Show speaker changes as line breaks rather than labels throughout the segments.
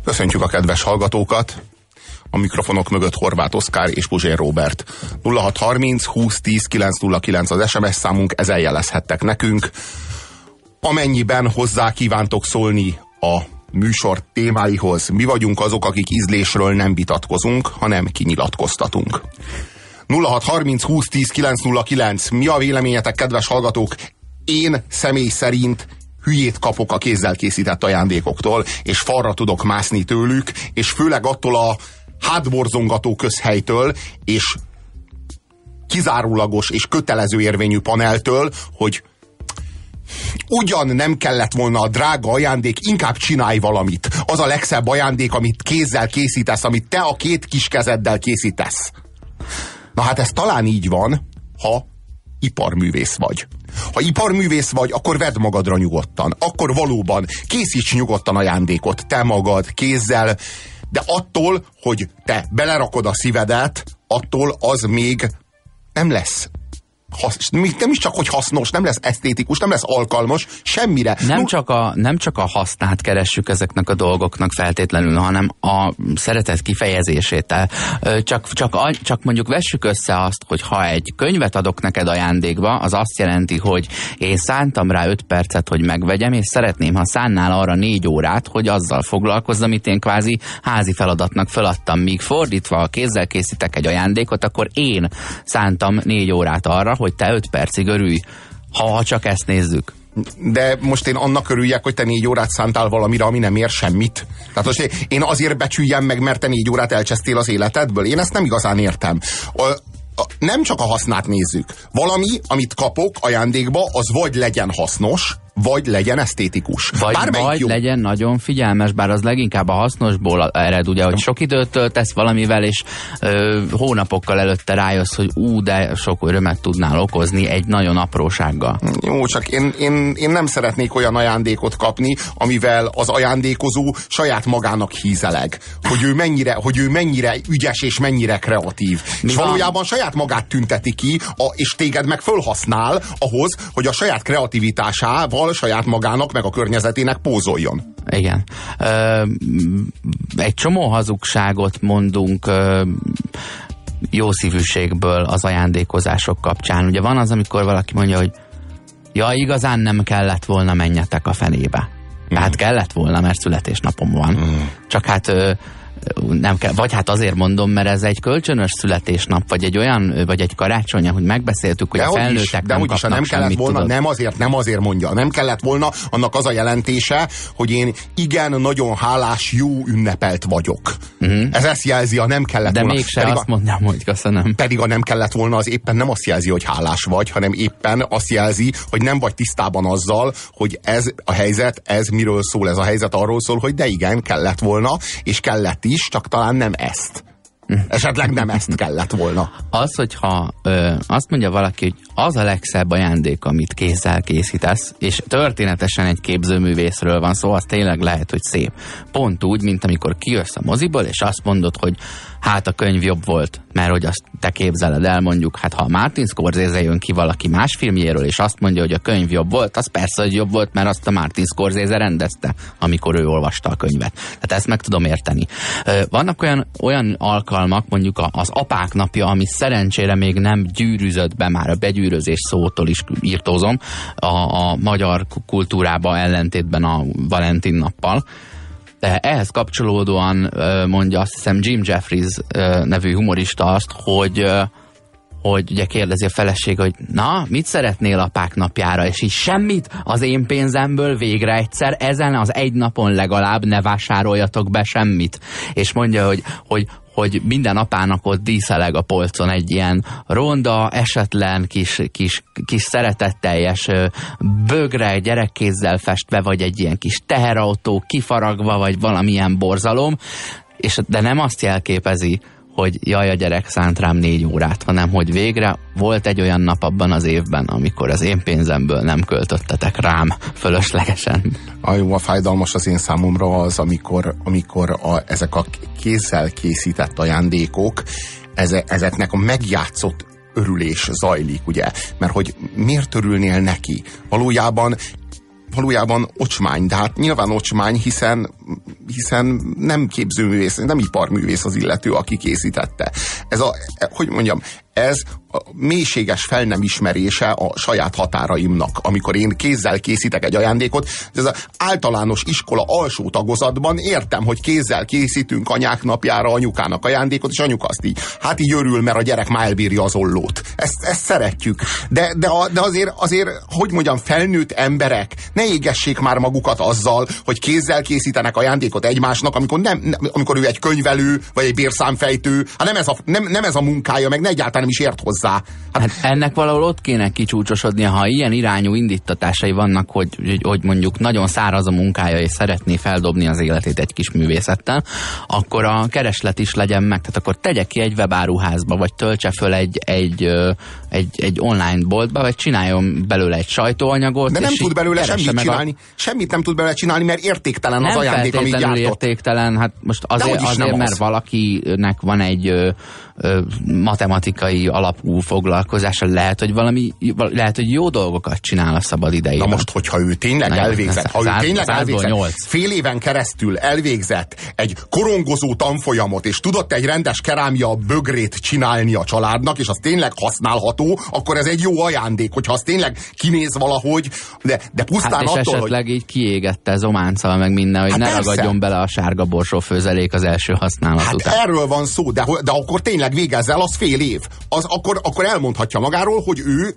Köszöntjük a kedves hallgatókat! A mikrofonok mögött Horváth Oszkár és Puzsér Róbert. 0630 20 10 909 az SMS számunk, ezen jelezhettek nekünk. Amennyiben hozzá kívántok szólni a műsor témáihoz, mi vagyunk azok, akik ízlésről nem vitatkozunk, hanem kinyilatkoztatunk. 0630 20 10 909. Mi a véleményetek, kedves hallgatók? Én személy szerint hülyét kapok a kézzel készített ajándékoktól, és falra tudok mászni tőlük, és főleg attól a hátborzongató közhelytől, és kizárólagos és kötelező érvényű paneltől, hogy ugyan nem kellett volna a drága ajándék, inkább csinálj valamit. Az a legszebb ajándék, amit kézzel készítesz, amit te a két kis kezeddel készítesz. Na hát ez talán így van, ha iparművész vagy. Ha iparművész vagy, akkor vedd magadra nyugodtan. Akkor valóban készíts nyugodtan ajándékot, te magad, kézzel, de attól, hogy te belerakod a szívedet, attól az még nem lesz nem is csak, hogy hasznos, nem lesz esztétikus, nem lesz alkalmas, semmire.
Nem csak a hasznát keressük ezeknek a dolgoknak feltétlenül, hanem a szeretet kifejezését. Csak mondjuk vessük össze azt, hogy ha egy könyvet adok neked ajándékba, az azt jelenti, hogy én szántam rá 5 percet, hogy megvegyem, és szeretném, ha szánnál arra 4 órát, hogy azzal foglalkozzam, amit én kvázi házi feladatnak feladtam. Míg fordítva, ha kézzel készítek egy ajándékot, akkor én szántam 4 órát arra, hogy te 5 percig örülj, ha csak ezt nézzük.
De most én annak örüljek, hogy te 4 órát szántál valamire, ami nem ér semmit. Tehát most én azért becsüljem meg, mert te 4 órát elcsesztél az életedből. Én ezt nem igazán értem. Nem csak a hasznát nézzük. Valami, amit kapok ajándékba, az vagy legyen hasznos, vagy legyen esztétikus.
Vagy legyen nagyon figyelmes, bár az leginkább a hasznosból ered, ugye, hogy sok időt töltesz valamivel, és hónapokkal előtte rájössz, hogy de sok örömet tudnál okozni egy nagyon aprósággal.
Jó, csak én nem szeretnék olyan ajándékot kapni, amivel az ajándékozó saját magának hízeleg. Hogy ő mennyire ügyes és mennyire kreatív. És valójában saját magát tünteti ki, és téged meg fölhasznál ahhoz, hogy a saját kreativitásával saját magának, meg a környezetének pózoljon.
Igen. Egy csomó hazugságot mondunk jó szívűségből az ajándékozások kapcsán. Ugye van az, amikor valaki mondja, hogy ja, igazán nem kellett volna, menjetek a fenébe. Tehát kellett volna, mert születésnapom van. Csak hát nem kell, vagy hát azért mondom, mert ez egy kölcsönös születésnap, vagy egy olyan, vagy egy karácsony, hogy megbeszéltük, hogy a felnőttek nem kapnak
nem kellett volna, nem azért mondja, nem kellett volna, annak az a jelentése, hogy én igen, nagyon hálás, jó ünnepelt vagyok. Ez ezt jelzi, a nem kellett
de
volna.
De mégse azt mondjam, hogy köszönöm.
Pedig a nem kellett volna, az éppen nem azt jelzi, hogy hálás vagy, hanem éppen azt jelzi, hogy nem vagy tisztában azzal, hogy ez a helyzet, ez miről szól. Ez a helyzet arról szól, hogy de igen, kellett volna, és kellett is, csak talán nem ezt. Esetleg nem ezt kellett volna.
Az, hogyha azt mondja valaki, hogy az a legszebb ajándék, amit kézzel készítesz, és történetesen egy képzőművészről van szó, az tényleg lehet, hogy szép. Pont úgy, mint amikor kijössz a moziból, és azt mondod, hogy hát a könyv jobb volt, mert hogy azt te képzeled el, mondjuk, hát ha Martin Scorsese jön ki valaki más filmjéről, és azt mondja, hogy a könyv jobb volt, az persze, hogy jobb volt, mert azt a Martin Scorsese rendezte, amikor ő olvasta a könyvet. Tehát ezt meg tudom érteni. Vannak olyan alkalmak, mondjuk az apák napja, ami szerencsére még nem gyűrűzött be, már a begyűrözés szótól is írtózom, a magyar kultúrába ellentétben a Valentin nappal. De ehhez kapcsolódóan mondja azt hiszem Jim Jeffries nevű humorista azt, hogy ugye kérdezi a feleség, hogy na, mit szeretnél apák napjára, és így semmit, az én pénzemből végre egyszer ezen az egy napon legalább ne vásároljatok be semmit. És mondja, hogy minden apának ott díszeleg a polcon egy ilyen ronda, esetlen, kis szeretetteljes bögre gyerekkézzel festve, vagy egy ilyen kis teherautó kifaragva, vagy valamilyen borzalom, de nem azt jelképezi, hogy jaj, a gyerek szánt rám 4 órát, hanem hogy végre volt egy olyan nap abban az évben, amikor az én pénzemből nem költöttetek rám fölöslegesen.
A fájdalmas az én számomra az, amikor ezek a kézzel készített ajándékok, ezeknek a megjátszott örülés zajlik, ugye? Mert hogy miért örülnél neki? Valójában valójában ocsmány, de hát nyilván ocsmány, hiszen nem képzőművész, nem iparművész az illető, aki készítette. Ez hogy mondjam, ez a mélységes fel nem ismerése a saját határaimnak. Amikor én kézzel készítek egy ajándékot, ez az általános iskola alsó tagozatban értem, hogy kézzel készítünk anyák napjára anyukának ajándékot, és anyuka azt így, hát így örül, mert a gyerek már elbírja az ollót. Ezt szeretjük. De azért, hogy mondjam, felnőtt emberek ne égessék már magukat azzal, hogy kézzel készítenek ajándékot egymásnak, amikor ő egy könyvelő, vagy egy bérszámfejtő. Hát nem ez a munkája, meg egyáltalán nem is ért hozzá.
Hát ennek valahol ott kéne kicsúcsosodnia, ha ilyen irányú indítatásai vannak, hogy mondjuk nagyon száraz a munkája, és szeretné feldobni az életét egy kis művészettel, akkor a kereslet is legyen meg. Tehát akkor tegye ki egy webáruházba, vagy töltse föl egy online boltba, vagy csináljon belőle egy sajtóanyagot.
De nem tud belőle semmit csinálni. Semmit nem tud belőle csinálni, mert értéktelen az ajándék, amit gyártott. Nem értéktelen,
hát most azért mert valakinek van egy matematikai alapú foglalkozása, lehet, hogy jó dolgokat csinál a szabad idejében.
Na most, hogyha ő tényleg elvégzett, fél éven keresztül elvégzett egy korongozó tanfolyamot, és tudott egy rendes kerámia bögrét csinálni a családnak, és az tényleg használható, akkor ez egy jó ajándék, hogyha az tényleg kinéz valahogy, de pusztán
hát és
attól,
esetleg így kiégette zománccal meg minden, hogy ne ragadjon bele a sárga borsó főzelék az első használat után.
Erről van szó, de akkor tényleg végezz el, az fél év. Akkor elmondhatja magáról, hogy ő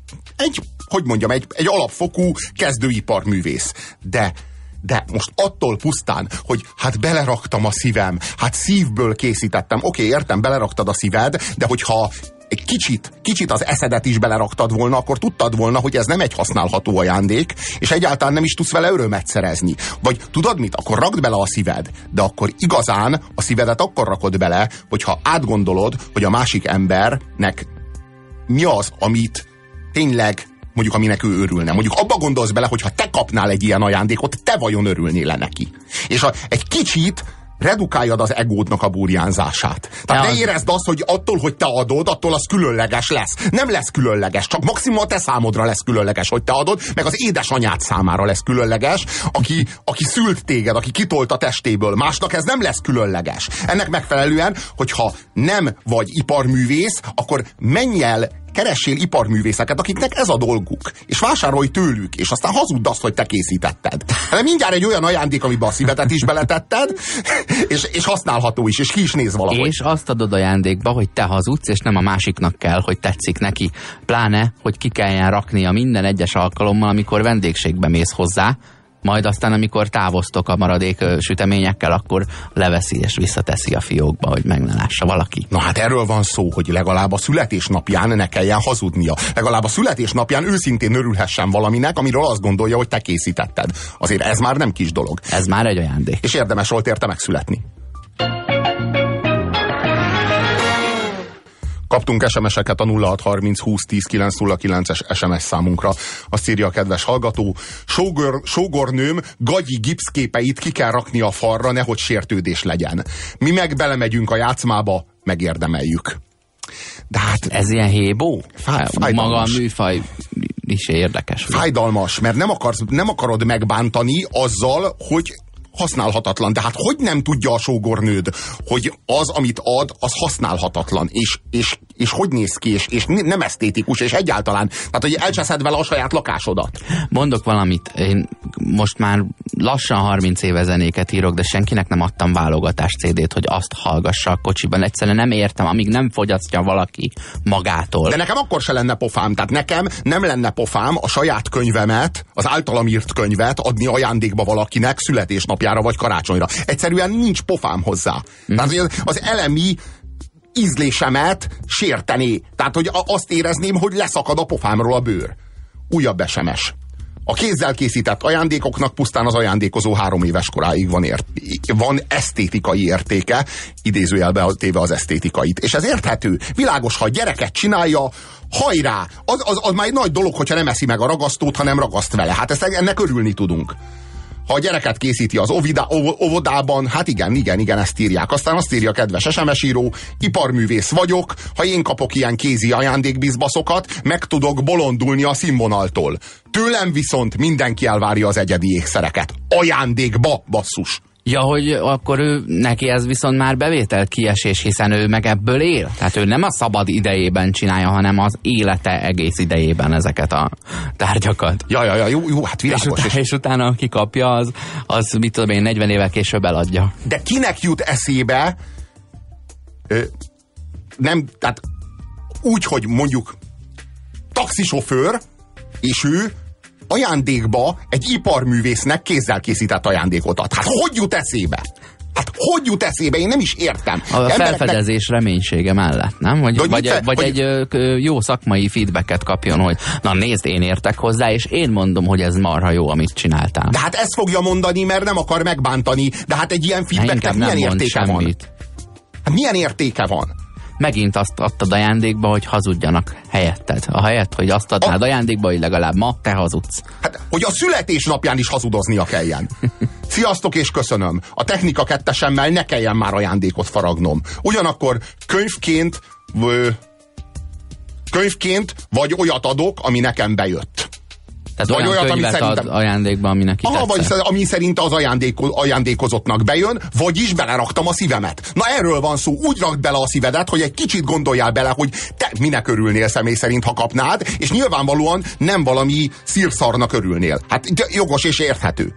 egy alapfokú kezdőiparművész. De most attól pusztán, hogy hát beleraktam a szívem, hát szívből készítettem. Oké, értem, beleraktad a szíved, de hogyha egy kicsit az eszedet is beleraktad volna, akkor tudtad volna, hogy ez nem egy használható ajándék, és egyáltalán nem is tudsz vele örömet szerezni. Vagy tudod mit? Akkor rakd bele a szíved, de akkor igazán a szívedet akkor rakod bele, hogyha átgondolod, hogy a másik embernek mi az, amit tényleg, mondjuk aminek ő örülne. Mondjuk abba gondolsz bele, hogy ha te kapnál egy ilyen ajándékot, te vajon örülnél le neki. És egy kicsit redukáljad az egódnak a burjánzását. Tehát ne érezd azt, hogy attól, hogy te adod, attól az különleges lesz. Nem lesz különleges, csak maximum a te számodra lesz különleges, hogy te adod, meg az édesanyád számára lesz különleges, aki szült téged, aki kitolt a testéből. Másnak ez nem lesz különleges. Ennek megfelelően, hogyha nem vagy iparművész, akkor menj el, keressél iparművészeket, akiknek ez a dolguk, és vásárolj tőlük, és aztán hazudd azt, hogy te készítetted. Hanem mindjárt egy olyan ajándék, amiben a szívedet is beletetted, és használható is, és ki is néz valahogy.
És azt adod ajándékba, hogy te hazudsz, és nem a másiknak kell, hogy tetszik neki. Pláne, hogy ki kelljen raknia minden egyes alkalommal, amikor vendégségbe mész hozzá, majd aztán, amikor távoztok a maradék süteményekkel, akkor leveszi és visszateszi a fiókba, hogy meg ne lássa valaki.
Na hát erről van szó, hogy legalább a születésnapján ne kelljen hazudnia. Legalább a születésnapján őszintén örülhessen valaminek, amiről azt gondolja, hogy te készítetted. Azért ez már nem kis dolog.
Ez már egy ajándék.
És érdemes volt érte megszületni. Kaptunk SMS-eket a 0630 20 10 909-es SMS számunkra. Azt írja a kedves hallgató: sógornőm gagyi gipszképeit ki kell rakni a falra, nehogy sértődés legyen. Mi meg belemegyünk a játszmába, megérdemeljük. De hát
ez ilyen hébó?
Fájdalmas.
Maga a műfaj is érdekes.
Fájdalmas, mert nem akarod megbántani azzal, hogy használhatatlan. De hát hogy nem tudja a sógornőd, hogy az, amit ad, az használhatatlan, és hogy néz ki, és nem esztétikus, és egyáltalán. Tehát, hogy elcseszed vele a saját lakásodat.
Mondok valamit, én most már lassan 30 éve zenéket írok, de senkinek nem adtam válogatás CD-t, hogy azt hallgassa a kocsiban. Egyszerűen nem értem, amíg nem fogyasztja valaki magától.
De nekem akkor se lenne pofám. Tehát nekem nem lenne pofám a saját könyvemet, az általam írt könyvet adni ajándékba valakinek születésnapjára vagy karácsonyra. Egyszerűen nincs pofám hozzá. Tehát az elemi ízlésemet sértené. Tehát, hogy azt érezném, hogy leszakad a pofámról a bőr. Újabb SMS. A kézzel készített ajándékoknak pusztán az ajándékozó 3 éves koráig van esztétikai értéke, idézőjelbe téve az esztétikait. És ez érthető. Világos, ha a gyereket csinálja, hajrá! Az már egy nagy dolog, hogyha nem eszi meg a ragasztót, hanem ragaszt vele. Hát ennek örülni tudunk. ha a gyereket készíti az óvodában, hát igen, ezt írják. Aztán azt írja a kedves SMS író, iparművész vagyok, ha én kapok ilyen kézi ajándékbizbaszokat, meg tudok bolondulni a színvonaltól. Tőlem viszont mindenki elvárja az egyedi ékszereket. Ajándékba, basszus!
Ja, hogy akkor neki ez viszont már bevételt kiesés, hiszen ő meg ebből él. Tehát ő nem a szabad idejében csinálja, hanem az élete egész idejében ezeket a tárgyakat.
Ja, jó, hát világos.
És utána aki kapja, az mit tudom én, 40 évvel később eladja.
De kinek jut eszébe, nem, tehát úgy, hogy mondjuk taxisofőr, és ő ajándékba egy iparművésznek kézzel készített ajándékot ad. Hát hogy jut eszébe? Hogy jut eszébe? Én nem is értem.
A felfedezés reménysége mellett, nem? Vagy egy jó szakmai feedbacket kapjon, hogy na nézd, én értek hozzá, és én mondom, hogy ez marha jó, amit csináltál.
De hát ezt fogja mondani, mert nem akar megbántani. De hát egy ilyen feedbacknek milyen értéke van? Hát milyen értéke van?
Megint azt adtad ajándékba, hogy hazudjanak helyetted. Ahelyett, hogy azt adnád ajándékba, hogy legalább ma te hazudsz.
Hát, hogy a születésnapján is hazudoznia kelljen. Sziasztok és köszönöm. A Technika 2-esemmel ne kelljen már ajándékot faragnom. Ugyanakkor könyvként vagy olyat adok, ami nekem bejött.
Tehát vagy olyat, ami szerintem ajándékba, ami neki
vagy ami szerint az ajándékozottnak bejön, vagyis beleraktam a szívemet. Na erről van szó, úgy rakd bele a szívedet, hogy egy kicsit gondoljál bele, hogy te minek örülnél személy szerint, ha kapnád, és nyilvánvalóan nem valami szírszarnak örülnél. Hát jogos és érthető.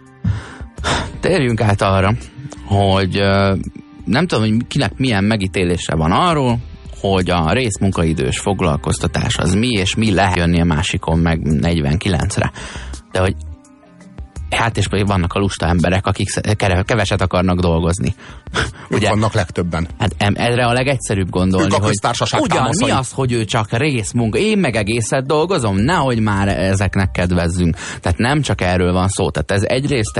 Térjünk át arra, hogy nem tudom, hogy kinek milyen megítélése van arról, hogy a részmunkaidős foglalkoztatás az mi, és mi lehet jönni a másikon meg 49-re. De hogy hát és vannak a lusta emberek, akik keveset akarnak dolgozni.
Ugye, vannak legtöbben.
Hát erre a legegyszerűbb gondolni,
hogy
ugyan mi az, hogy ő csak részmunka, én meg egészet dolgozom, nehogy már ezeknek kedvezzünk. Tehát nem csak erről van szó. Tehát ez egyrészt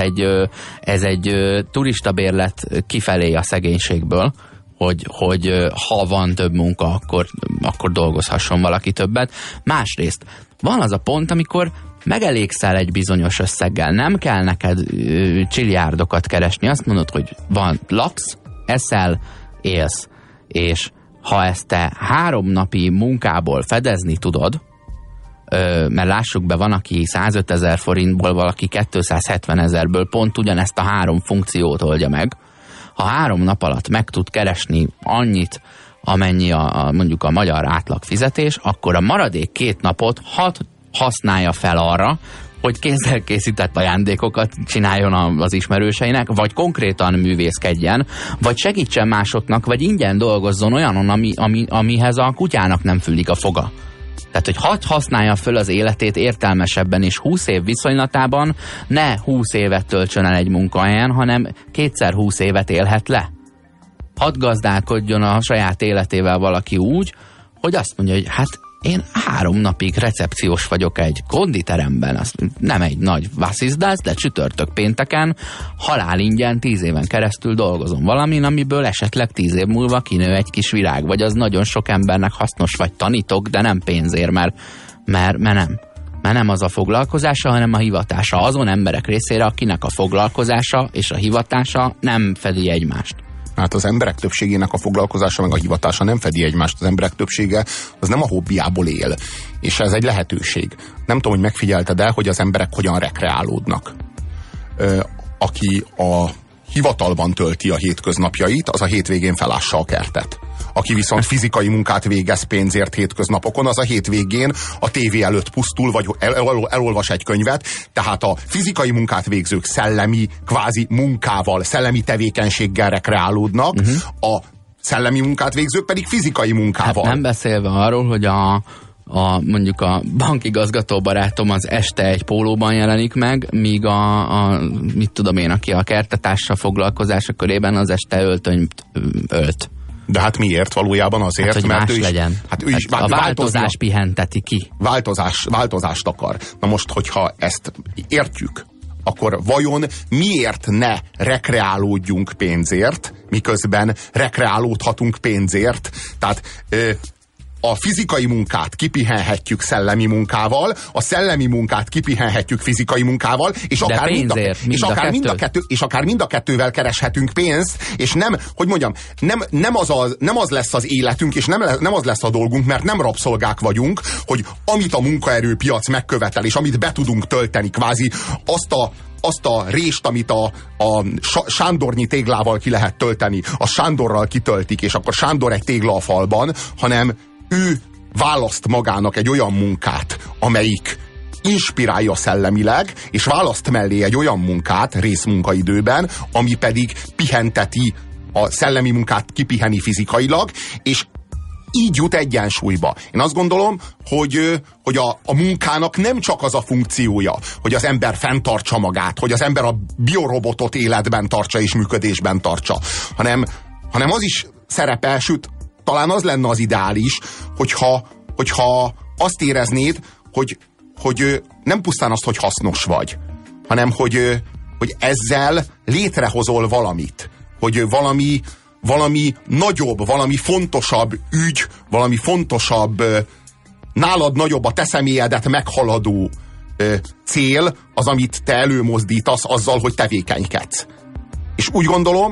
egy turistabérlet kifelé a szegénységből, hogy ha van több munka, akkor dolgozhasson valaki többet. Másrészt van az a pont, amikor megelégszel egy bizonyos összeggel. Nem kell neked csiliárdokat keresni. Azt mondod, hogy laksz, eszel, élsz. És ha ezt te 3 napi munkából fedezni tudod, mert lássuk be, van, aki 105 000 forintból, valaki 270 000-ből pont ugyanezt a 3 funkciót oldja meg. Ha 3 nap alatt meg tud keresni annyit, amennyi mondjuk a magyar átlag fizetés, akkor a maradék 2 napot használja fel arra, hogy kézzel készített ajándékokat csináljon az ismerőseinek, vagy konkrétan művészkedjen, vagy segítsen másoknak, vagy ingyen dolgozzon olyanon, amihez a kutyának nem fűlik a foga. Tehát, hogy használja föl az életét értelmesebben, és 20 év viszonylatában ne 20 évet töltsön el egy munkahelyen, hanem 2x20 évet élhet le. Hadd gazdálkodjon a saját életével valaki úgy, hogy azt mondja, hogy hát én 3 napig recepciós vagyok egy konditeremben, az nem egy nagy vasszizdász, de csütörtök pénteken halálingyen 10 éven keresztül dolgozom valamin, amiből esetleg 10 év múlva kinő egy kis virág, vagy az nagyon sok embernek hasznos, vagy tanítok, de nem pénzért, mert nem az a foglalkozása, hanem a hivatása azon emberek részére, akinek a foglalkozása és a hivatása nem fedi egymást.
Hát az emberek többségének a foglalkozása meg a hivatása nem fedi egymást. Az emberek többsége az nem a hobbiából él. És ez egy lehetőség. Nem tudom, hogy megfigyelted-e, hogy az emberek hogyan rekreálódnak. Aki a hivatalban tölti a hétköznapjait, az a hétvégén felássa a kertet. Aki viszont fizikai munkát végez pénzért hétköznapokon, az a hétvégén a tévé előtt pusztul, vagy elolvas egy könyvet. Tehát a fizikai munkát végzők szellemi, kvázi munkával, szellemi tevékenységgel rekreálódnak, a szellemi munkát végzők pedig fizikai munkával.
Hát nem beszélve arról, hogy mondjuk a bankigazgató barátom az este egy pólóban jelenik meg, míg mit tudom én, aki a kertetársa foglalkozása körében az este öltönyt ölt.
De hát miért? Valójában azért,
hát, hogy
mert
más legyen.
Ő is
a változás pihenteti ki.
Változást akar. Na most, hogyha ezt értjük, akkor vajon miért ne rekreálódjunk pénzért, miközben rekreálódhatunk pénzért? Tehát a fizikai munkát kipihenhetjük szellemi munkával, a szellemi munkát kipihenhetjük fizikai munkával, és akár mind a kettővel kereshetünk pénzt, és nem az lesz az életünk, és nem az lesz a dolgunk, mert nem rabszolgák vagyunk, hogy amit a munkaerőpiac megkövetel, és amit be tudunk tölteni, kvázi azt a rést, amit a sándornyi téglával ki lehet tölteni, a Sándorral kitöltik, és akkor Sándor egy tégla a falban, hanem ő választ magának egy olyan munkát, amelyik inspirálja szellemileg, és választ mellé egy olyan munkát részmunkaidőben, ami pedig pihenteti a szellemi munkát, kipiheni fizikailag, és így jut egyensúlyba. Én azt gondolom, hogy a munkának nem csak az a funkciója, hogy az ember fenntartsa magát, hogy az ember a biorobotot életben tartsa és működésben tartsa, hanem az is szerepel, sőt, talán az lenne az ideális, hogyha azt éreznéd, hogy nem pusztán azt, hogy hasznos vagy, hanem hogy ezzel létrehozol valamit, hogy valami nagyobb, valami fontosabb ügy, valami fontosabb, nálad nagyobb, a te személyedet meghaladó cél az, amit te előmozdítasz azzal, hogy tevékenykedsz. És úgy gondolom,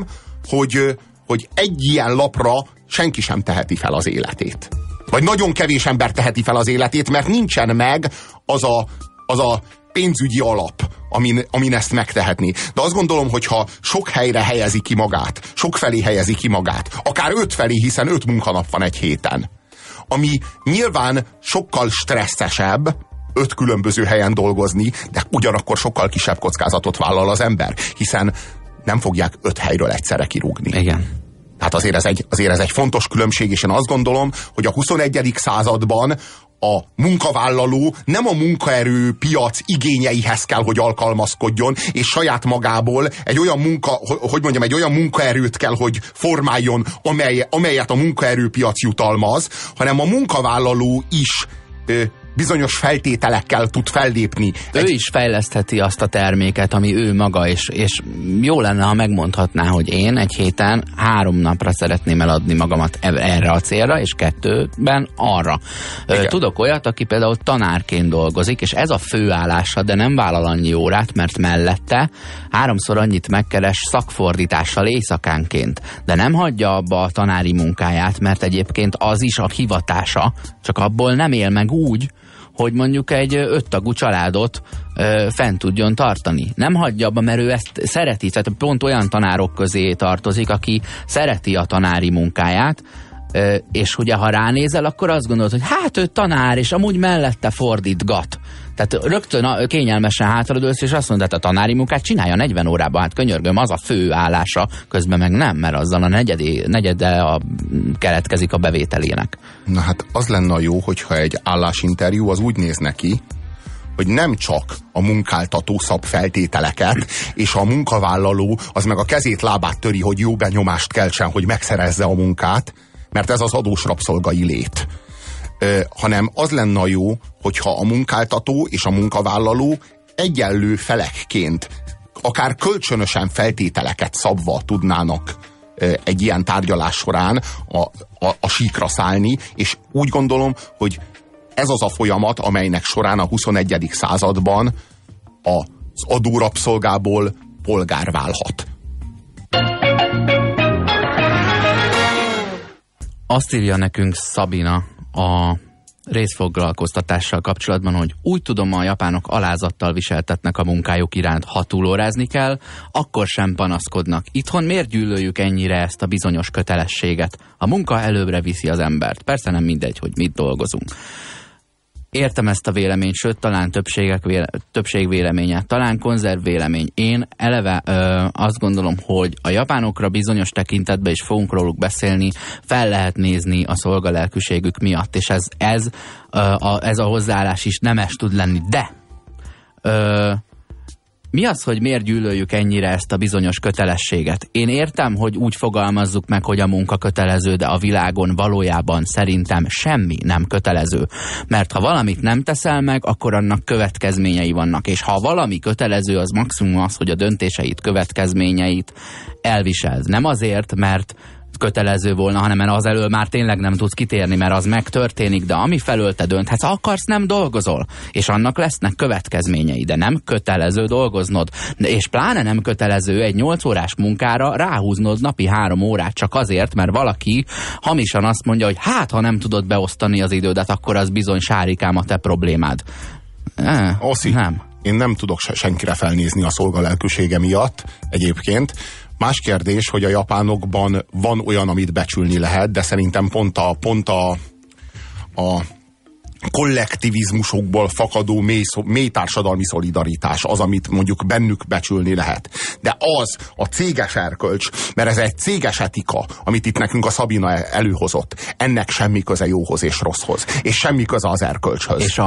hogy egy ilyen lapra senki sem teheti fel az életét. Vagy nagyon kevés ember teheti fel az életét, mert nincsen meg az a pénzügyi alap, amin ezt megtehetni. De azt gondolom, hogyha sok helyre helyezi ki magát, sok felé helyezi ki magát, akár 5 felé, hiszen 5 munkanap van egy héten, ami nyilván sokkal stresszesebb 5 különböző helyen dolgozni, de ugyanakkor sokkal kisebb kockázatot vállal az ember, hiszen nem fogják 5 helyről egyszerre kirúgni.
Igen.
Tehát azért ez egy fontos különbség, és én azt gondolom, hogy a 21. században a munkavállaló nem a munkaerőpiac igényeihez kell, hogy alkalmazkodjon, és saját magából egy olyan munkaerőt kell, hogy formáljon, amelyet a munkaerőpiac jutalmaz, hanem a munkavállaló is bizonyos feltételekkel tud fellépni.
Ő is fejlesztheti azt a terméket, ami ő maga, és jó lenne, ha megmondhatná, hogy én egy héten 3 napra szeretném eladni magamat erre a célra, és 2-ben arra. Tudok olyat, aki például tanárként dolgozik, és ez a főállása, de nem vállal annyi órát, mert mellette 3-szor annyit megkeres szakfordítással éjszakánként, de nem hagyja abba a tanári munkáját, mert egyébként az is a hivatása, csak abból nem él meg úgy, hogy mondjuk egy 5 tagú családot fent tudjon tartani. Nem hagyja abba, mert ő ezt szereti, tehát pont olyan tanárok közé tartozik, aki szereti a tanári munkáját, és ugye ha ránézel, akkor azt gondolod, hogy hát ő tanár, és amúgy mellette fordítgat. Tehát rögtön kényelmesen hátradőlsz, és azt mondod, hogy a tanári munkát csinálja 40 órában, hát könyörgöm, az a fő állása, közben meg nem, mert azzal a negyede keletkezik a bevételének.
Na hát az lenne a jó, hogyha egy állásinterjú az úgy néz neki, hogy nem csak a munkáltató szab feltételeket, és a munkavállaló az meg a kezét, lábát töri, hogy jó benyomást keltsen, hogy megszerezze a munkát, mert ez az adós rabszolgai lét. Hanem az lenne a jó, hogyha a munkáltató és a munkavállaló egyenlő felekként, akár kölcsönösen feltételeket szabva tudnának egy ilyen tárgyalás során a síkra szállni, és úgy gondolom, hogy ez az a folyamat, amelynek során a 21. században az adórabszolgából polgár válhat.
Azt írja nekünk Szabina a részfoglalkoztatással kapcsolatban, hogy úgy tudom, a japánok alázattal viseltetnek a munkájuk iránt, ha túlórázni kell, akkor sem panaszkodnak. Itthon miért gyűlöljük ennyire ezt a bizonyos kötelességet? A munka előbbre viszi az embert. Persze nem mindegy, hogy mit dolgozunk. Értem ezt a véleményt, sőt, talán többség véleménye, talán konzerv vélemény. Én eleve azt gondolom, hogy a japánokra bizonyos tekintetben is fogunk róluk beszélni, fel lehet nézni a szolgalelkűségük miatt, és ez a hozzáállás is nemes tud lenni. De mi az, hogy miért gyűlöljük ennyire ezt a bizonyos kötelességet? Én értem, hogy úgy fogalmazzuk meg, hogy a munka kötelező, de a világon valójában szerintem semmi nem kötelező. Mert ha valamit nem teszel meg, akkor annak következményei vannak. És ha valami kötelező, az maximum az, hogy a döntéseit, következményeit elviseld. Nem azért, mert kötelező volna, hanem az elől már tényleg nem tudsz kitérni, mert az megtörténik, de ami felől te dönthetsz, akarsz, nem dolgozol, és annak lesznek következményei, de nem kötelező dolgoznod, és pláne nem kötelező egy 8 órás munkára ráhúznod napi 3 órát csak azért, mert valaki hamisan azt mondja, hogy hát, ha nem tudod beosztani az idődet, akkor az bizony sárikám a te problémád.
Oszi,
nem.
Én nem tudok senkire felnézni a szolgalelkűsége miatt egyébként. Más kérdés, hogy a japánokban van olyan, amit becsülni lehet, de szerintem pont a kollektivizmusokból fakadó mély társadalmi szolidaritás az, amit mondjuk bennük becsülni lehet. De az a céges erkölcs, mert ez egy céges etika, amit itt nekünk a Szabina előhozott, ennek semmi köze jóhoz és rosszhoz, és semmi köze az erkölcshöz.
És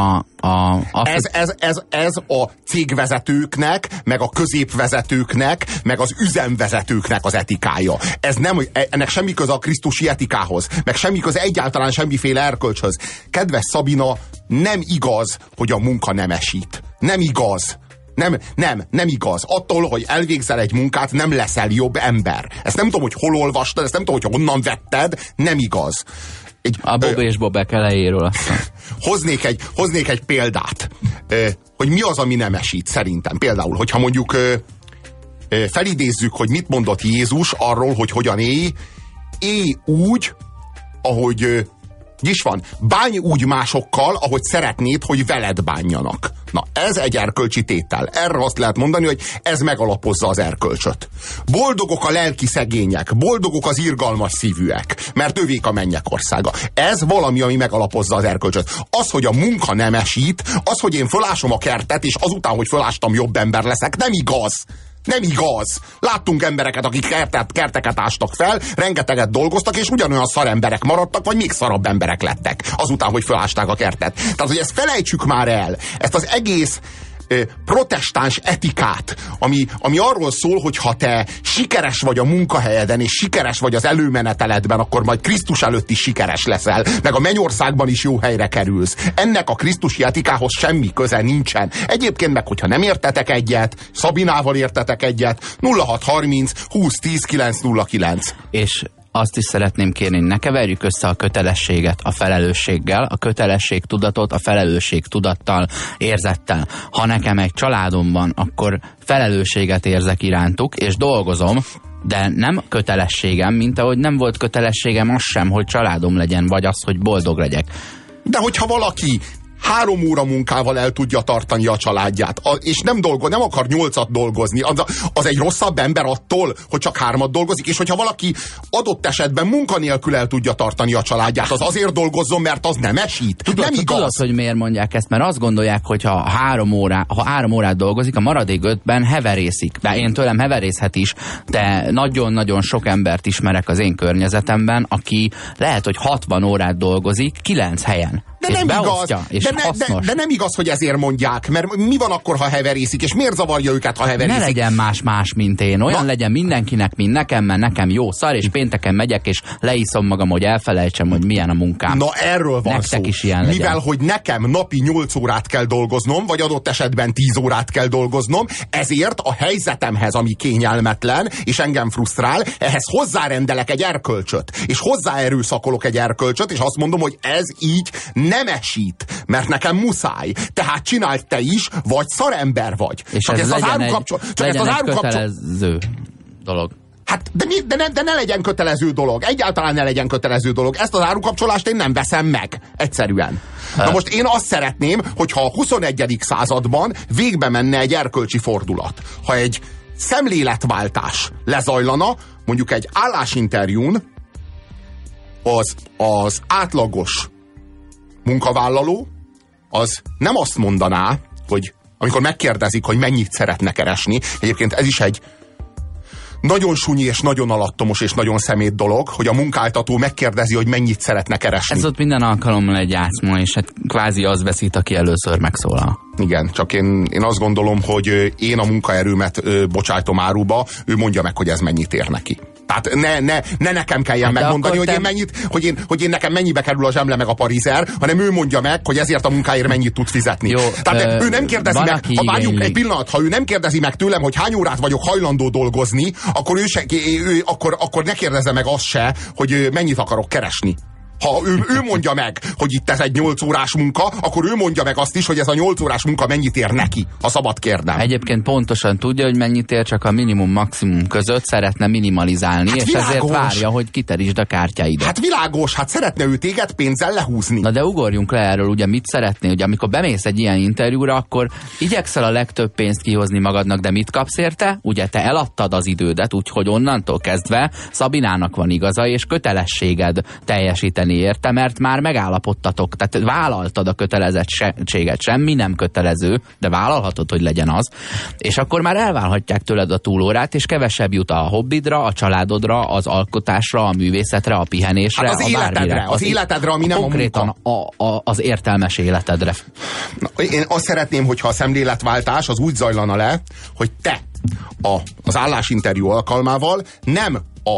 ez a cégvezetőknek, meg a középvezetőknek, meg az üzemvezetőknek az etikája. Ennek semmi köze a krisztusi etikához, meg semmi köze egyáltalán semmiféle erkölcshöz. Kedves Szabina, nem igaz, hogy a munka nemesít. Nem igaz. Nem igaz. Attól, hogy elvégzel egy munkát, nem leszel jobb ember. Ezt nem tudom, hogy hol olvastad, ezt nem tudom, hogy honnan vetted, nem igaz.
A Bob és Bobek elejéről aztán.
Hoznék egy példát, hogy mi az, ami nemesít szerintem. Például, hogyha mondjuk felidézzük, hogy mit mondott Jézus arról, hogy hogyan élj úgy, ahogy is van, bánj úgy másokkal, ahogy szeretnéd, hogy veled bánjanak. Na, ez egy erkölcsi tétel. Erre azt lehet mondani, hogy ez megalapozza az erkölcsöt. Boldogok a lelki szegények, boldogok az irgalmas szívűek, mert övék a mennyek országa. Ez valami, ami megalapozza az erkölcsöt. Az, hogy a munka nemesít, az, hogy én fölásom a kertet, és azután, hogy fölástam, jobb ember leszek, nem igaz. Nem igaz. Láttunk embereket, akik kerteket ástak fel, rengeteget dolgoztak, és ugyanolyan szaremberek maradtak, vagy még szarabb emberek lettek azután, hogy felásták a kertet. Tehát, hogy ezt felejtsük már el. Ezt az egész protestáns etikát, ami arról szól, hogy ha te sikeres vagy a munkahelyeden, és sikeres vagy az előmeneteledben, akkor majd Krisztus előtt is sikeres leszel, meg a mennyországban is jó helyre kerülsz. Ennek a krisztusi etikához semmi köze nincsen. Egyébként meg, hogyha nem értetek egyet, Szabinával értetek egyet, 0630 2010 909.
És azt is szeretném kérni, hogy ne keverjük össze a kötelességet a felelősséggel, a kötelességtudatot a felelősségtudattal, érzettel. Ha nekem egy családom van, akkor felelősséget érzek irántuk, és dolgozom, de nem kötelességem, mint ahogy nem volt kötelességem az sem, hogy családom legyen, vagy az, hogy boldog legyek.
De hogyha valaki 3 óra munkával el tudja tartani a családját, és nem akar 8-at dolgozni, az egy rosszabb ember attól, hogy csak 3-at dolgozik, és hogyha valaki adott esetben munkanélkül el tudja tartani a családját, az azért dolgozzon, mert az nem esít. Nem igaz.
Tudod, hogy miért mondják ezt? Mert azt gondolják, hogy ha 3 órát dolgozik, a maradék 5-ben heverészik. De én tőlem heverészhet is, de nagyon-nagyon sok embert ismerek az én környezetemben, aki lehet, hogy 60 órát dolgozik 9 helyen.
De nem igaz. De nem igaz, hogy ezért mondják, mert mi van akkor, ha heverészik, és miért zavarja őket, ha heverészik?
Ne legyen más, mint én. Olyan legyen mindenkinek, mint nekem, mert nekem jó szar, és pénteken megyek, és leiszom magam, hogy elfelejtsem, hogy milyen a munkám.
Na, erről van
nektek
szó.
Is ilyen legyen.
Mivel, hogy nekem napi 8 órát kell dolgoznom, vagy adott esetben 10 órát kell dolgoznom, ezért a helyzetemhez, ami kényelmetlen, és engem frusztrál, ehhez hozzárendelek egy erkölcsöt, és hozzáerőszakolok egy erkölcsöt, és azt mondom, hogy ez így nem esít, mert nekem muszáj. Tehát csináld te is, vagy szarember vagy.
És csak ez legyen egy kötelező dolog.
Hát, de ne legyen kötelező dolog. Egyáltalán ne legyen kötelező dolog. Ezt az árukapcsolást én nem veszem meg. Egyszerűen. Na most én azt szeretném, hogyha a 21. században végbe menne egy erkölcsi fordulat. Ha egy szemléletváltás lezajlana, mondjuk egy állásinterjún, az átlagos munkavállaló az nem azt mondaná, hogy amikor megkérdezik, hogy mennyit szeretne keresni, egyébként ez is egy nagyon sunyi és nagyon alattomos és nagyon szemét dolog, hogy a munkáltató megkérdezi, hogy mennyit szeretne keresni.
Ez ott minden alkalommal egy játszma, és hát kvázi az veszít, aki először megszólal.
Igen, csak én azt gondolom, hogy én a munkaerőmet bocsájtom áruba, ő mondja meg, hogy ez mennyit ér neki. Tehát ne nekem kelljen megmondani, hogy én nekem mennyibe kerül a zsemle meg a parizer, hanem ő mondja meg, hogy ezért a munkáért mennyit tud fizetni.
Jó,
tehát ő nem kérdezi meg, ha várjunk egy pillanat, ha ő nem kérdezi meg tőlem, hogy hány órát vagyok hajlandó dolgozni, akkor ne kérdezze meg azt se, hogy mennyit akarok keresni. Ha ő mondja meg, hogy itt ez egy 8 órás munka, akkor ő mondja meg azt is, hogy ez a 8 órás munka mennyit ér neki, ha szabad kérdem.
Egyébként pontosan tudja, hogy mennyit ér, csak a minimum-maximum között szeretne minimalizálni, és
világos.
ezért várja, hogy kiterítsd a kártyáidat.
Hát világos, hát szeretne ő téged pénzzel lehúzni.
Na de ugorjunk le erről, ugye mit szeretné, hogy amikor bemész egy ilyen interjúra, akkor igyekszel a legtöbb pénzt kihozni magadnak, de mit kapsz érte? Ugye te eladtad az idődet, úgyhogy onnantól kezdve Szabinának van igaza, és kötelességed teljesíteni érte, mert már megállapodtatok, tehát vállaltad a kötelezettséget, semmi nem kötelező, de vállalhatod, hogy legyen az, és akkor már elválhatják tőled a túlórát, és kevesebb jut a hobbidra, a családodra, az alkotásra, a művészetre, a pihenésre,
hát az életedre, az életedre, ami nem
konkrétan
a munka.
Az értelmes életedre.
Na, én azt szeretném, hogyha a szemléletváltás az úgy zajlana le, hogy te az állásinterjú alkalmával nem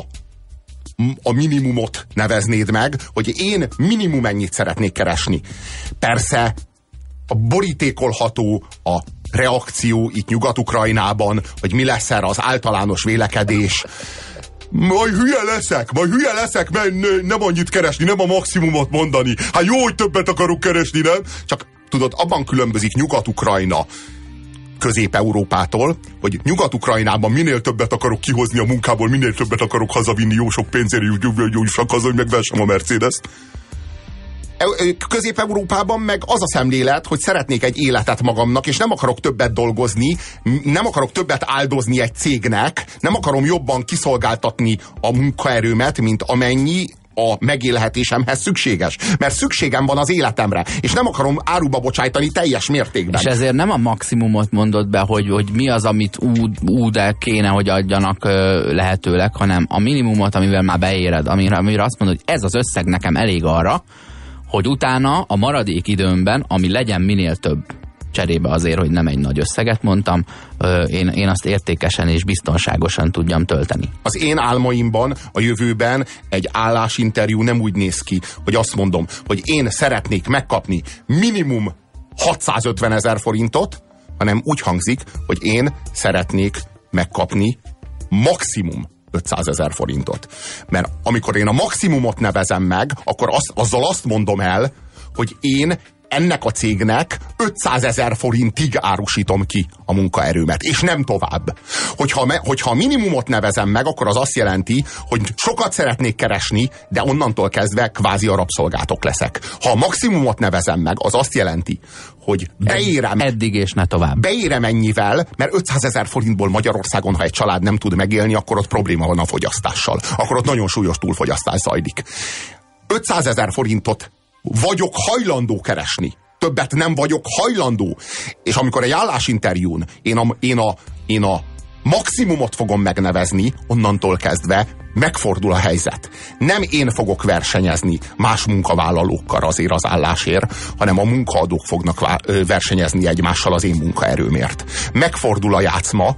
a minimumot neveznéd meg, hogy én minimum ennyit szeretnék keresni. Persze a borítékolható a reakció itt Nyugat-Ukrajnában, hogy mi lesz erre az általános vélekedés. Majd hülye leszek, mert nem annyit keresni, nem a maximumot mondani. Hát jó, hogy többet akarok keresni, nem? Csak tudod, abban különbözik Nyugat-Ukrajna Közép-Európától, hogy Nyugat-Ukrajnában minél többet akarok kihozni a munkából, minél többet akarok hazavinni, jó sok pénzért, jó csak haza, hogy megvessem a Mercedes-t. Közép-Európában meg az a szemlélet, hogy szeretnék egy életet magamnak, és nem akarok többet dolgozni, nem akarok többet áldozni egy cégnek, nem akarom jobban kiszolgáltatni a munkaerőmet, mint amennyi a megélhetésemhez szükséges. Mert szükségem van az életemre, és nem akarom áruba bocsájtani teljes mértékben. És
ezért nem a maximumot mondod be, hogy mi az, amit úgy kéne, hogy adjanak lehetőleg, hanem a minimumot, amivel már beéred, amire azt mondod, hogy ez az összeg nekem elég arra, hogy utána a maradék időmben, ami legyen minél több, cserébe azért, hogy nem egy nagy összeget mondtam, én azt értékesen és biztonságosan tudjam tölteni.
Az én álmaimban a jövőben egy állásinterjú nem úgy néz ki, hogy azt mondom, hogy én szeretnék megkapni minimum 650 000 forintot, hanem úgy hangzik, hogy én szeretnék megkapni maximum 500 000 forintot. Mert amikor én a maximumot nevezem meg, akkor azzal azt mondom el, hogy én ennek a cégnek 500 000 forintig árusítom ki a munkaerőmet, és nem tovább. Hogyha a minimumot nevezem meg, akkor az azt jelenti, hogy sokat szeretnék keresni, de onnantól kezdve kvázi a rabszolgátok leszek. Ha a maximumot nevezem meg, az azt jelenti, hogy beérem...
Eddig és ne tovább.
Beérem ennyivel, mert 500 000 forintból Magyarországon, ha egy család nem tud megélni, akkor ott probléma van a fogyasztással. Akkor ott nagyon súlyos túlfogyasztás zajlik. 500 000 forintot vagyok hajlandó keresni. Többet nem vagyok hajlandó. És amikor egy állásinterjún én a maximumot fogom megnevezni, onnantól kezdve megfordul a helyzet. Nem én fogok versenyezni más munkavállalókkal azért az állásért, hanem a munkaadók fognak versenyezni egymással az én munkaerőmért. Megfordul a játszma,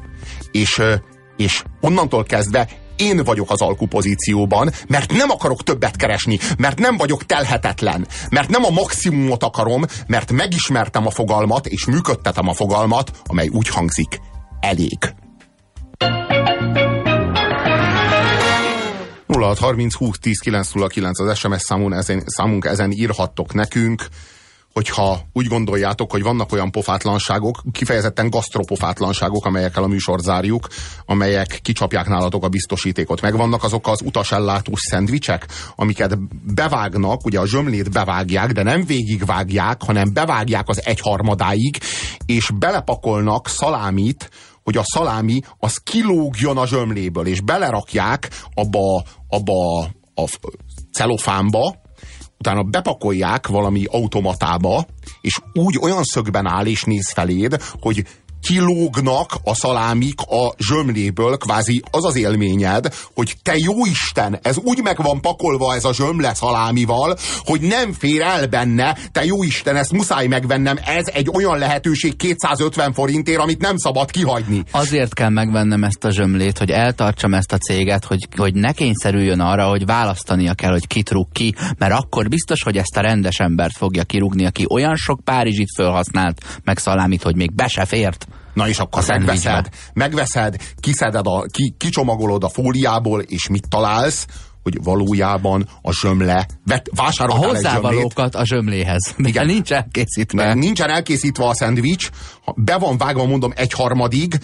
és onnantól kezdve én vagyok az alkupozícióban, mert nem akarok többet keresni, mert nem vagyok telhetetlen, mert nem a maximumot akarom, mert megismertem a fogalmat, és működtetem a fogalmat, amely úgy hangzik: elég. 0630 20 10 909 az SMS számunk, ezen írhattok nekünk, hogyha úgy gondoljátok, hogy vannak olyan pofátlanságok, kifejezetten gasztropofátlanságok, amelyekkel a műsort zárjuk, amelyek kicsapják nálatok a biztosítékot. Megvannak azok az utasellátós szendvicsek, amiket bevágnak, ugye a zsömlét bevágják, de nem végigvágják, hanem bevágják az 1/3-áig, és belepakolnak szalámit, hogy a szalámi az kilógjon a zsömléből, és belerakják abba a celofánba, utána bepakolják valami automatába, és úgy olyan szögben áll és néz feléd, hogy kilógnak a szalámik a zsömléből, kvázi az az élményed, hogy te jóisten, ez úgy meg van pakolva ez a zsömle szalámival, hogy nem fér el benne, te jóisten, ezt muszáj megvennem, ez egy olyan lehetőség 250 forintért, amit nem szabad kihagyni.
Azért kell megvennem ezt a zsömlét, hogy eltartsam ezt a céget, hogy ne kényszerüljön arra, hogy választania kell, hogy kit rúg ki, mert akkor biztos, hogy ezt a rendes embert fogja kirúgni, aki olyan sok párizsit fölhasznált, meg szalámit, hogy még be se fért.
Na és akkor megveszed, kiszeded kicsomagolod a fóliából, és mit találsz? Hogy valójában a zsömle, vásároltál egy zsömlét.
A hozzávalókat a zsömléhez. Igen. Nincs elkészítve.
Nincsen elkészítve a szendvics, be van vágva, mondom, 1/3,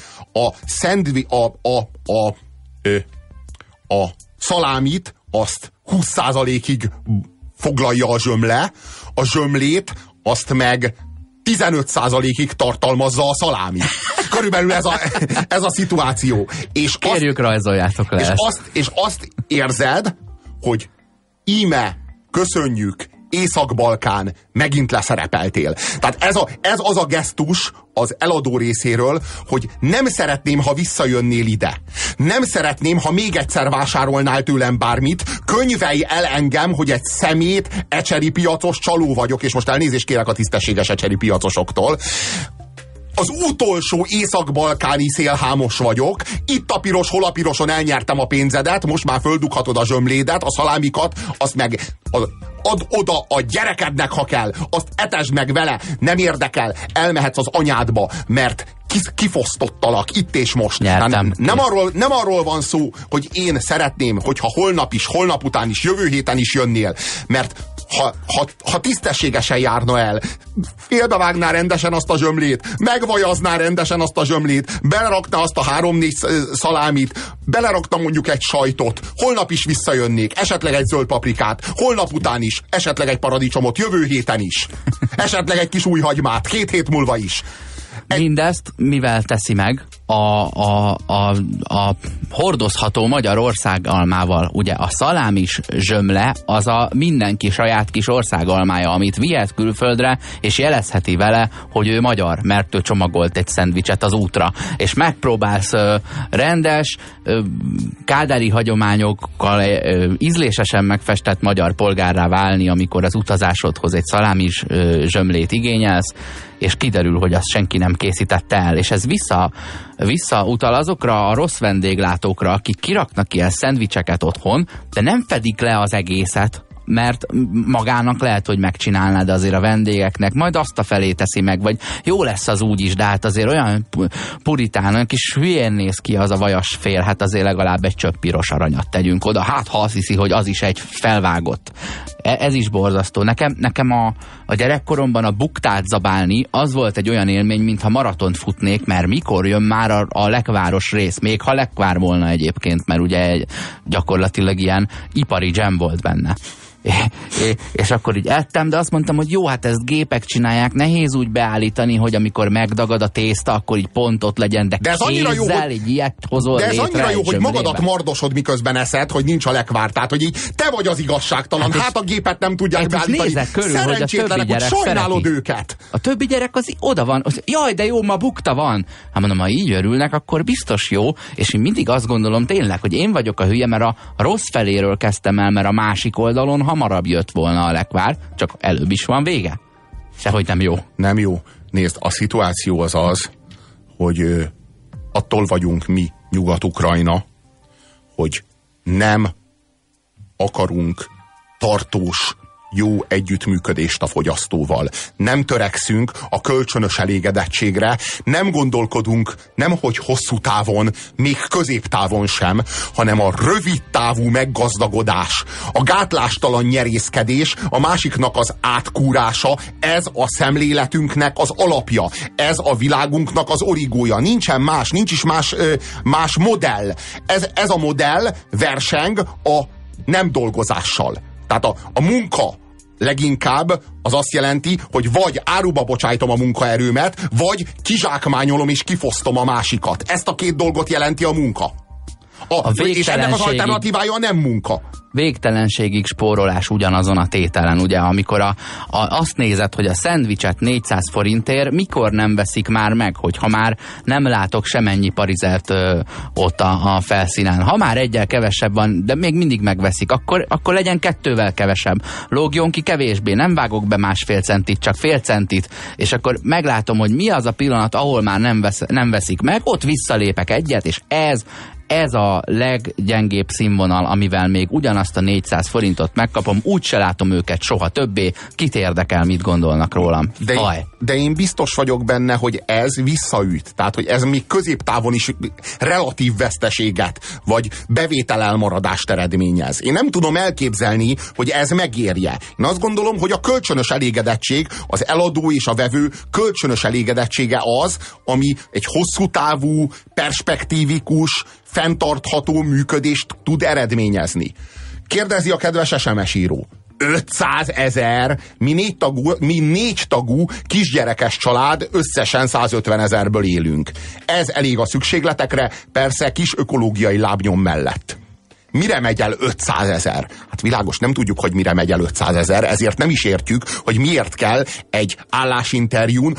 a szalámit azt 20%-ig foglalja a zsömle, a zsömlét azt meg 15%-ig tartalmazza a szalámi. Körülbelül ez a szituáció. És
kérjük, rajzoljátok le
és azt érzed, hogy íme, köszönjük, Észak-Balkán, megint leszerepeltél. Tehát ez az a gesztus az eladó részéről, hogy nem szeretném, ha visszajönnél ide. Nem szeretném, ha még egyszer vásárolnál tőlem bármit, könyvelj el engem, hogy egy szemét, ecseri piacos csaló vagyok, és most elnézést kérek a tisztességes ecseri piacosoktól. Az utolsó észak-balkáni szélhámos vagyok, itt a piros, hol a piroson elnyertem a pénzedet, most már földughatod a zsömlédet, a szalámikat, azt meg add oda a gyerekednek, ha kell, azt etesd meg vele, nem érdekel, elmehetsz az anyádba, mert kifosztottalak itt és most. Nem arról van szó, hogy én szeretném, hogyha holnap is, holnap után is, jövő héten is jönnél, mert ha tisztességesen járna el, félbevágná rendesen azt a zsömlét, megvajazná rendesen azt a zsömlét, belerakná azt a 3-4 szalámit, belerakna mondjuk egy sajtot, holnap is visszajönnék, esetleg egy zöld paprikát, holnap után is, esetleg egy paradicsomot, jövő héten is, esetleg egy kis új hagymát, 2 hét múlva is.
Mindezt mivel teszi meg? A hordozható Magyarország almával. Ugye a szalámis zsömle az a mindenki saját kis országalmája, amit vihet külföldre, és jelezheti vele, hogy ő magyar, mert ő csomagolt egy szendvicset az útra. És megpróbálsz rendes, kádári hagyományokkal ízlésesen megfestett magyar polgárrá válni, amikor az utazásodhoz egy szalámis zsömlét igényelsz, és kiderül, hogy azt senki nem készítette el. És ez visszautal azokra a rossz vendéglátókra, akik kiraknak ilyen szendvicseket otthon, de nem fedik le az egészet, mert magának lehet, hogy megcsinálná, de azért a vendégeknek majd azt a felé teszi meg, vagy jó lesz az úgy is, de hát azért olyan puritán, olyan kis hülyén néz ki az a vajas fél, hát azért legalább egy csöpp piros aranyat tegyünk oda, hát ha azt hiszi, hogy az is egy felvágott. Ez is borzasztó. Nekem a gyerekkoromban a buktát zabálni, az volt egy olyan élmény, mintha maratont futnék, mert mikor jön már a lekváros rész, még ha lekvár volna egyébként, mert ugye gyakorlatilag ilyen ipari jam volt benne. És akkor így ettem, de azt mondtam, hogy jó, hát ezt gépek csinálják, nehéz úgy beállítani, hogy amikor megdagad a tészta, akkor így pont ott legyen, de ez kézzel így ilyet hozol létre.
De ez annyira jó, hogy magadat mardosod, miközben eszed, hogy nincs a lekvár, tehát hogy így te vagy az igazságtalan, hát a gépet nem tudják beállítani.
Körül,
szerencsétlenek, hogy sajnálod őket.
A többi gyerek az oda van, jaj, de jó, ma bukta van. Hát mondom, ha így örülnek, akkor biztos jó, és én mindig azt gondolom tényleg, hogy én vagyok a hülye, mert a rossz feléről kezdtem el, mert a másik oldalon hamarabb jött volna a lekvár, csak előbb is van vége. Sehogy nem jó.
Nem jó. Nézd, a szituáció az, hogy attól vagyunk mi, Nyugat-Ukrajna, hogy nem akarunk tartós, jó együttműködést a fogyasztóval. Nem törekszünk a kölcsönös elégedettségre, nem gondolkodunk nemhogy hosszú távon, még középtávon sem, hanem a rövid távú meggazdagodás, a gátlástalan nyerészkedés, a másiknak az átkúrása, ez a szemléletünknek az alapja, ez a világunknak az origója. Nincsen más, nincs is más modell. Ez a modell verseng a nem dolgozással. Tehát a munka leginkább az azt jelenti, hogy vagy áruba bocsájtom a munkaerőmet, vagy kizsákmányolom és kifosztom a másikat. Ezt a két dolgot jelenti a munka. És ennek az alternatívája nem munka.
Végtelenségig spórolás ugyanazon a tételen, ugye, amikor azt nézed, hogy a szendvicset 400 forintért mikor nem veszik már meg, hogyha már nem látok semennyi parizert ott a felszínen. Ha már egyel kevesebb van, de még mindig megveszik, akkor legyen 2-vel kevesebb. Lógjon ki kevésbé, nem vágok be 1,5 centit, csak fél centit, és akkor meglátom, hogy mi az a pillanat, ahol már nem veszik meg, ott visszalépek egyet, és ez a leggyengébb színvonal, amivel még ugyanazt a 400 forintot megkapom, úgyse látom őket soha többé, kit érdekel, mit gondolnak rólam.
De én biztos vagyok benne, hogy ez visszaüt. Tehát, hogy ez még középtávon is relatív veszteséget, vagy bevételelmaradást eredményez. Én nem tudom elképzelni, hogy ez megérje. Én azt gondolom, hogy a kölcsönös elégedettség, az eladó és a vevő kölcsönös elégedettsége az, ami egy hosszú távú, perspektívikus, fenntartható működést tud eredményezni. Kérdezi a kedves SMS író. 500 000, mi 4 tagú kisgyerekes család, összesen 150 000-ből élünk. Ez elég a szükségletekre, persze kis ökológiai lábnyom mellett. Mire megy el 500 000? Hát világos, nem tudjuk, hogy mire megy el 500 000, ezért nem is értjük, hogy miért kell egy állásinterjún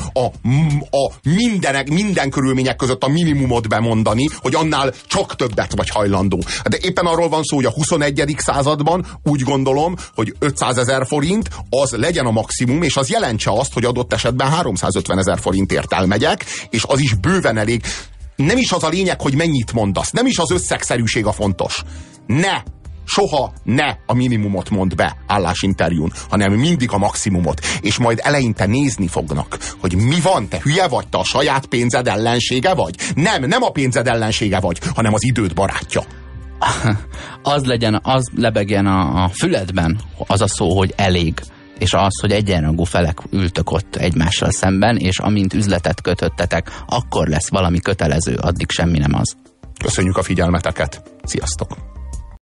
minden körülmények között a minimumot bemondani, hogy annál csak többet vagy hajlandó. De éppen arról van szó, hogy a 21. században úgy gondolom, hogy 500 000 forint az legyen a maximum, és az jelentse azt, hogy adott esetben 350 000 forintért elmegyek, és az is bőven elég. Nem is az a lényeg, hogy mennyit mondasz, nem is az összegszerűség a fontos. Soha ne a minimumot mondd be állásinterjún, hanem mindig a maximumot. És majd eleinte nézni fognak, hogy mi van, te hülye vagy, te a saját pénzed ellensége vagy? Nem a pénzed ellensége vagy, hanem az időd barátja.
Az lebegjen a füledben az a szó, hogy elég. És az, hogy egyenrangú felek ültök ott egymással szemben, és amint üzletet kötöttetek, akkor lesz valami kötelező, addig semmi nem az.
Köszönjük a figyelmeteket. Sziasztok!